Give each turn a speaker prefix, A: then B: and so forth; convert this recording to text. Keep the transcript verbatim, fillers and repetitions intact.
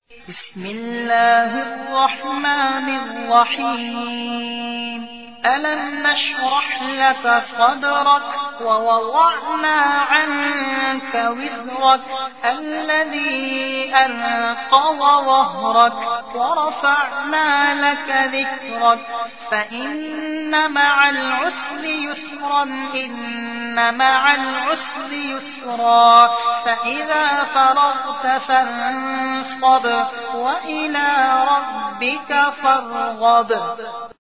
A: بسم الله الرحمن الرحيم ألم نشرح لك صدرك ووضعنا عنك وزرك الذي أنقض ظهرك ورفعنا لك ذكرك فإن مع العسر يسرا إن مع العسر يسرا فإذا فرغت فانصب وإلى ربك فارغب.